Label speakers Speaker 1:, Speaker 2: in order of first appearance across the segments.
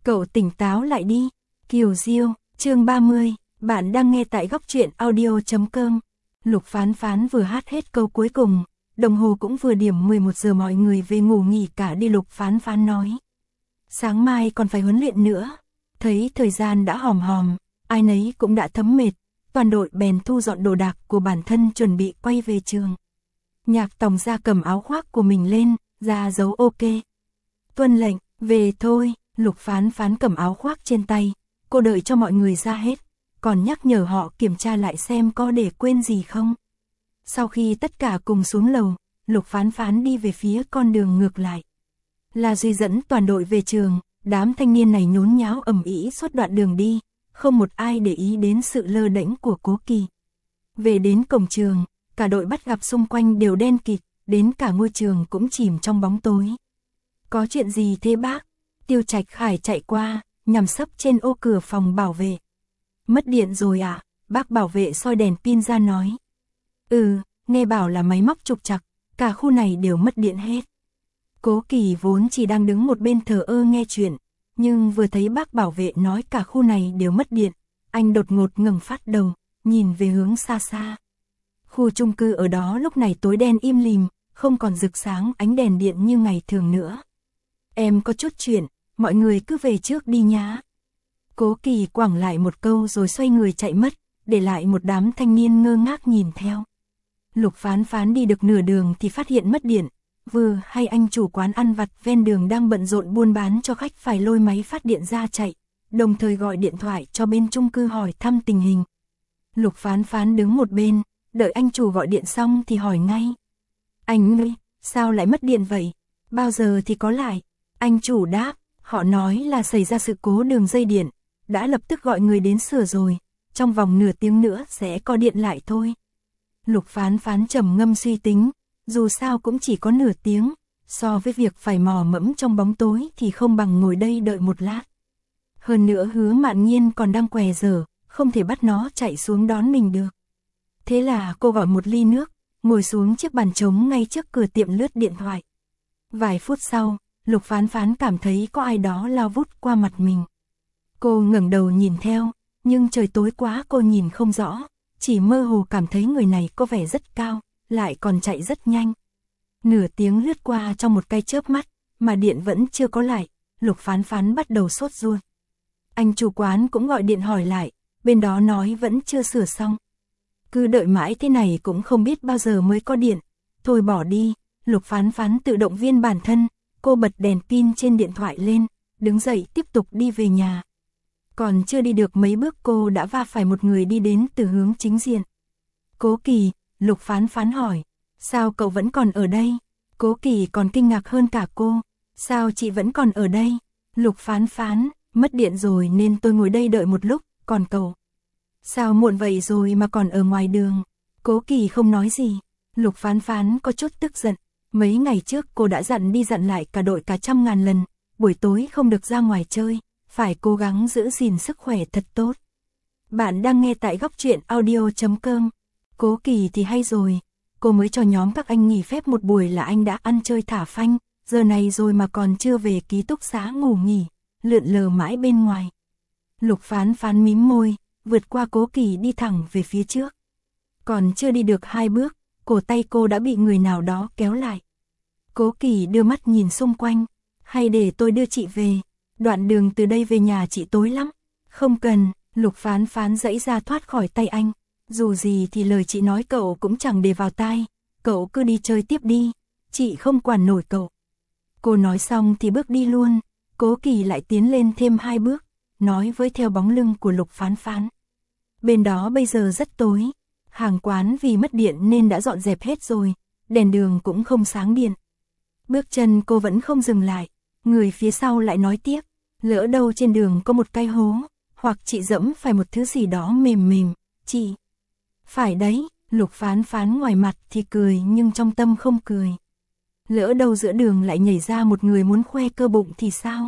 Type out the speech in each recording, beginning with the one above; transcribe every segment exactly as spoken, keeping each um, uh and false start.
Speaker 1: Cậu tỉnh táo lại đi. Kiều Diêu, chương ba mươi, bạn đang nghe tại góc truyện audio.com. Lục Phán Phán vừa hát hết câu cuối cùng, đồng hồ cũng vừa điểm mười một giờ mọi người về ngủ nghỉ cả đi. Lục Phán Phán nói. Sáng mai còn phải huấn luyện nữa. Thấy thời gian đã hòm hòm, ai nấy cũng đã thấm mệt, toàn đội bèn thu dọn đồ đạc của bản thân chuẩn bị quay về trường. Nhạc Tòng ra cầm áo khoác của mình lên, ra dấu ok. Tuân lệnh, về thôi. Lục Phán Phán cầm áo khoác trên tay, cô đợi cho mọi người ra hết, còn nhắc nhở họ kiểm tra lại xem có để quên gì không. Sau khi tất cả cùng xuống lầu, Lục Phán Phán đi về phía con đường ngược lại. La Duy dẫn toàn đội về trường, đám thanh niên này nhốn nháo ầm ĩ suốt đoạn đường đi, không một ai để ý đến sự lơ đễnh của Cố Kỳ. Về đến cổng trường, cả đội bắt gặp xung quanh đều đen kịt, đến cả ngôi trường cũng chìm trong bóng tối. Có chuyện gì thế bác? Tiêu Trạch Khải chạy qua, nằm sấp trên ô cửa phòng bảo vệ. Mất điện rồi à? Bác bảo vệ soi đèn pin ra nói. Ừ, nghe bảo là máy móc trục trặc, cả khu này đều mất điện hết. Cố Kỳ vốn chỉ đang đứng một bên thờ ơ nghe chuyện, nhưng vừa thấy bác bảo vệ nói cả khu này đều mất điện, anh đột ngột ngẩng phát đầu, nhìn về hướng xa xa. Khu chung cư ở đó lúc này tối đen im lìm, không còn rực sáng ánh đèn điện như ngày thường nữa. Em có chút chuyện, mọi người cứ về trước đi nhá. Cố Kỳ quẳng lại một câu rồi xoay người chạy mất, để lại một đám thanh niên ngơ ngác nhìn theo. Lục Phán Phán đi được nửa đường thì phát hiện mất điện, vừa hay anh chủ quán ăn vặt ven đường đang bận rộn buôn bán cho khách phải lôi máy phát điện ra chạy, đồng thời gọi điện thoại cho bên chung cư hỏi thăm tình hình. Lục Phán Phán đứng một bên, đợi anh chủ gọi điện xong thì hỏi ngay. Anh ơi, sao lại mất điện vậy? Bao giờ thì có lại? Anh chủ đáp, họ nói là xảy ra sự cố đường dây điện, đã lập tức gọi người đến sửa rồi, trong vòng nửa tiếng nữa sẽ có điện lại thôi. Lục Phán Phán trầm ngâm suy tính, dù sao cũng chỉ có nửa tiếng, so với việc phải mò mẫm trong bóng tối thì không bằng ngồi đây đợi một lát. Hơn nữa Hứa Mạn Nhiên còn đang què dở, không thể bắt nó chạy xuống đón mình được. Thế là cô gọi một ly nước, ngồi xuống chiếc bàn trống ngay trước cửa tiệm lướt điện thoại. Vài phút sau, Lục Phán Phán cảm thấy có ai đó lao vút qua mặt mình. Cô ngẩng đầu nhìn theo, nhưng trời tối quá cô nhìn không rõ, chỉ mơ hồ cảm thấy người này có vẻ rất cao, lại còn chạy rất nhanh. Nửa tiếng lướt qua trong một cái chớp mắt, mà điện vẫn chưa có lại, Lục Phán Phán bắt đầu sốt ruột. Anh chủ quán cũng gọi điện hỏi lại, bên đó nói vẫn chưa sửa xong. Cứ đợi mãi thế này cũng không biết bao giờ mới có điện, thôi bỏ đi. Lục Phán Phán tự động viên bản thân, cô bật đèn pin trên điện thoại lên, đứng dậy tiếp tục đi về nhà. Còn chưa đi được mấy bước cô đã va phải một người đi đến từ hướng chính diện. Cố Kỳ, Lục Phán Phán hỏi, sao cậu vẫn còn ở đây? Cố Kỳ còn kinh ngạc hơn cả cô, sao chị vẫn còn ở đây? Lục Phán Phán, mất điện rồi nên tôi ngồi đây đợi một lúc, còn cậu? Sao muộn vậy rồi mà còn ở ngoài đường? Cố Kỳ không nói gì, Lục Phán Phán có chút tức giận. Mấy ngày trước cô đã dặn đi dặn lại cả đội cả trăm ngàn lần, buổi tối không được ra ngoài chơi, phải cố gắng giữ gìn sức khỏe thật tốt. Bạn đang nghe tại góc truyện audio.com. Cố Kỳ thì hay rồi, cô mới cho nhóm các anh nghỉ phép một buổi là anh đã ăn chơi thả phanh, giờ này rồi mà còn chưa về ký túc xá ngủ nghỉ, lượn lờ mãi bên ngoài. Lục Phán Phán mím môi, vượt qua Cố Kỳ đi thẳng về phía trước. Còn chưa đi được hai bước, cổ tay cô đã bị người nào đó kéo lại. Cố Kỳ đưa mắt nhìn xung quanh, hay để tôi đưa chị về, đoạn đường từ đây về nhà chị tối lắm. Không cần, Lục Phán Phán giãy ra thoát khỏi tay anh, dù gì thì lời chị nói cậu cũng chẳng để vào tai, cậu cứ đi chơi tiếp đi, chị không quản nổi cậu. Cô nói xong thì bước đi luôn, Cố Kỳ lại tiến lên thêm hai bước, nói với theo bóng lưng của Lục Phán Phán. Bên đó bây giờ rất tối, hàng quán vì mất điện nên đã dọn dẹp hết rồi, đèn đường cũng không sáng điện. Bước chân cô vẫn không dừng lại, người phía sau lại nói tiếp, lỡ đâu trên đường có một cái hố, hoặc chị dẫm phải một thứ gì đó mềm mềm, chị. Phải đấy, Lục Phán Phán ngoài mặt thì cười nhưng trong tâm không cười. Lỡ đâu giữa đường lại nhảy ra một người muốn khoe cơ bụng thì sao?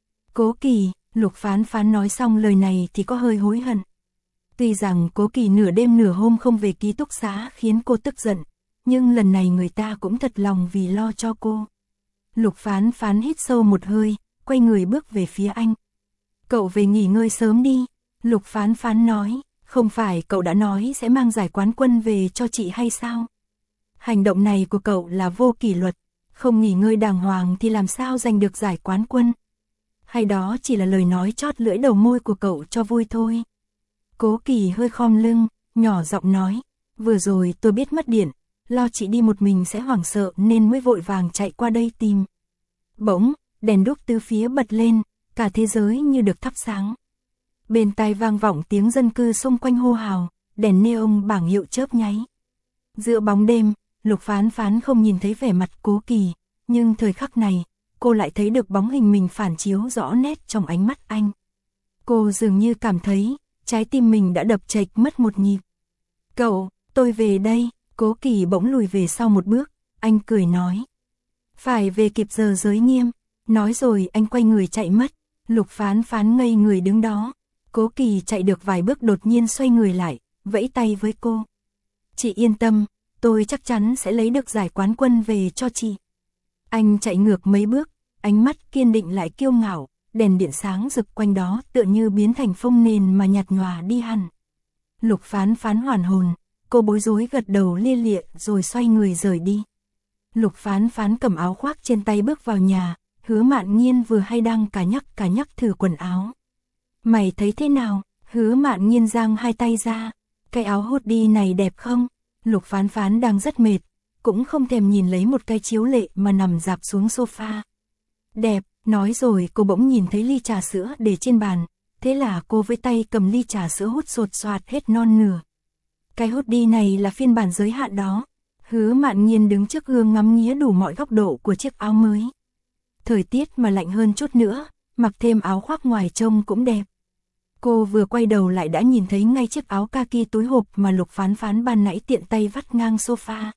Speaker 1: Cố Kỳ, Lục Phán Phán nói xong lời này thì có hơi hối hận. Tuy rằng Cố Kỳ nửa đêm nửa hôm không về ký túc xá khiến cô tức giận, nhưng lần này người ta cũng thật lòng vì lo cho cô. Lục Phán Phán hít sâu một hơi, quay người bước về phía anh. Cậu về nghỉ ngơi sớm đi, Lục Phán Phán nói, không phải cậu đã nói sẽ mang giải quán quân về cho chị hay sao? Hành động này của cậu là vô kỷ luật, không nghỉ ngơi đàng hoàng thì làm sao giành được giải quán quân? Hay đó chỉ là lời nói chót lưỡi đầu môi của cậu cho vui thôi? Cố Kỳ hơi khom lưng, nhỏ giọng nói, vừa rồi tôi biết mất điện, lo chị đi một mình sẽ hoảng sợ nên mới vội vàng chạy qua đây tìm. Bỗng, đèn đuốc từ phía bật lên, cả thế giới như được thắp sáng. Bên tai vang vọng tiếng dân cư xung quanh hô hào, đèn neon bảng hiệu chớp nháy. Giữa bóng đêm, Lục Phán Phán không nhìn thấy vẻ mặt Cố Kỳ, nhưng thời khắc này, cô lại thấy được bóng hình mình phản chiếu rõ nét trong ánh mắt anh. Cô dường như cảm thấy, trái tim mình đã đập chệch mất một nhịp. Cậu, tôi về đây, Cố Kỳ bỗng lùi về sau một bước, anh cười nói. Phải về kịp giờ giới nghiêm, nói rồi anh quay người chạy mất, Lục Phán Phán ngây người đứng đó. Cố Kỳ chạy được vài bước đột nhiên xoay người lại, vẫy tay với cô. Chị yên tâm, tôi chắc chắn sẽ lấy được giải quán quân về cho chị. Anh chạy ngược mấy bước, ánh mắt kiên định lại kiêu ngạo, đèn điện sáng rực quanh đó tựa như biến thành phông nền mà nhạt nhòa đi hẳn. Lục Phán Phán hoàn hồn, cô bối rối gật đầu lia lịa rồi xoay người rời đi. Lục Phán Phán cầm áo khoác trên tay bước vào nhà, Hứa Mạn Nghiên vừa hay đang cả nhắc cả nhắc thử quần áo. Mày thấy thế nào? Hứa Mạn Nghiên giang hai tay ra, cái áo hoodie này đẹp không? Lục Phán Phán đang rất mệt, cũng không thèm nhìn lấy một cái chiếu lệ mà nằm dạp xuống sofa. Đẹp, nói rồi cô bỗng nhìn thấy ly trà sữa để trên bàn, thế là cô với tay cầm ly trà sữa hút sột soạt hết non nửa. Cái hoodie này là phiên bản giới hạn đó. Hứa Mạn Nghiên đứng trước gương ngắm nghía đủ mọi góc độ của chiếc áo mới. Thời tiết mà lạnh hơn chút nữa, mặc thêm áo khoác ngoài trông cũng đẹp. Cô vừa quay đầu lại đã nhìn thấy ngay chiếc áo kaki túi hộp mà Lục Phán Phán ban nãy tiện tay vắt ngang sofa.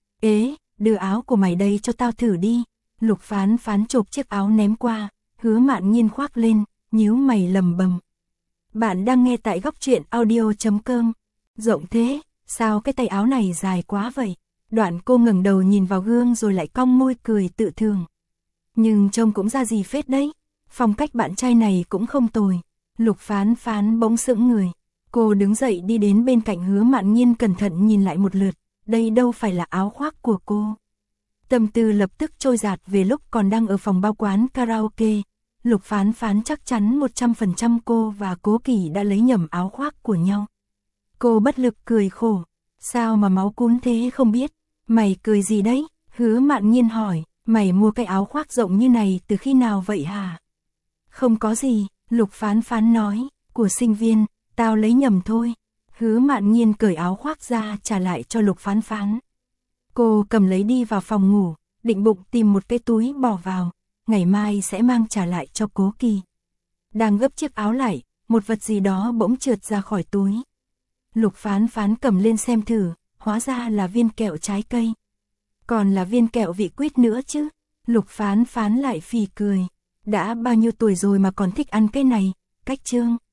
Speaker 1: Ế, đưa áo của mày đây cho tao thử đi. Lục Phán Phán chộp chiếc áo ném qua, Hứa Mạn Nghiên khoác lên, nhíu mày lầm bầm. Bạn đang nghe tại góc truyện audio chấm com. Rộng thế, sao cái tay áo này dài quá vậy? Đoạn cô ngẩng đầu nhìn vào gương rồi lại cong môi cười tự thường. Nhưng trông cũng ra gì phết đấy, phong cách bạn trai này cũng không tồi. Lục Phán Phán bỗng sững người. Cô đứng dậy đi đến bên cạnh Hứa Mạn Nghiên cẩn thận nhìn lại một lượt, đây đâu phải là áo khoác của cô. Tâm tư lập tức trôi dạt về lúc còn đang ở phòng bao quán karaoke. Lục Phán Phán chắc chắn một trăm phần trăm cô và Cố Kỳ đã lấy nhầm áo khoác của nhau. Cô bất lực cười khổ. Sao mà máu cún thế không biết? Mày cười gì đấy? Hứa Mạn Nghiên hỏi. Mày mua cái áo khoác rộng như này từ khi nào vậy hả? Không có gì, Lục Phán Phán nói. Của sinh viên, tao lấy nhầm thôi. Hứa Mạn Nghiên cởi áo khoác ra trả lại cho Lục Phán Phán. Cô cầm lấy đi vào phòng ngủ, định bụng tìm một cái túi bỏ vào. Ngày mai sẽ mang trả lại cho Cố Kỳ. Đang gấp chiếc áo lại, một vật gì đó bỗng trượt ra khỏi túi. Lục Phán Phán cầm lên xem thử, hóa ra là viên kẹo trái cây. Còn là viên kẹo vị quýt nữa chứ. Lục Phán Phán lại phì cười. Đã bao nhiêu tuổi rồi mà còn thích ăn cái này, cách trương.